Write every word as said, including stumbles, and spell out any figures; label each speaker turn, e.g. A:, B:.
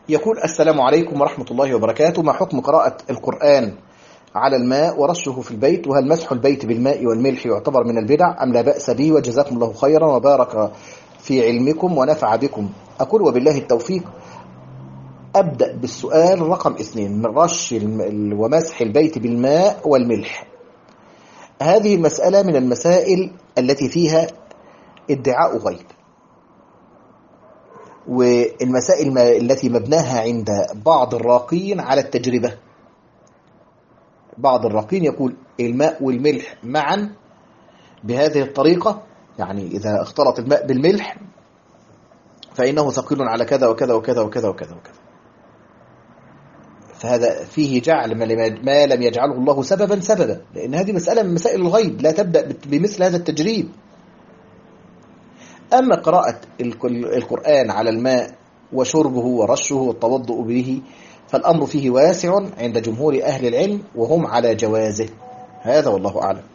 A: يقول: السلام عليكم ورحمة الله وبركاته. ما حكم قراءة القرآن على الماء ورشه في البيت؟ وهل مسح البيت بالماء والملح يعتبر من البدع أم لا بأس به؟ وجزاكم الله خيرا وبارك في علمكم ونفع بكم. أقول وبالله التوفيق. أبدأ بالسؤال رقم اثنين من رش ومسح البيت بالماء والملح. هذه المسألة من المسائل التي فيها ادعاء غيب، والمسائل التي مبناها عند بعض الراقين على التجربة. بعض الراقين يقول الماء والملح معا بهذه الطريقة، يعني إذا اختلط الماء بالملح فإنه ثقيل على كذا وكذا وكذا وكذا وكذا وكذا. فهذا فيه جعل ما لم يجعله الله سببا سببا، لأن هذه مسألة من مسائل الغيب لا تبدأ بمثل هذا التجريب. أما قراءة القرآن على الماء وشربه ورشه والتوضؤ به فالأمر فيه واسع عند جمهور أهل العلم وهم على جوازه. هذا والله أعلم.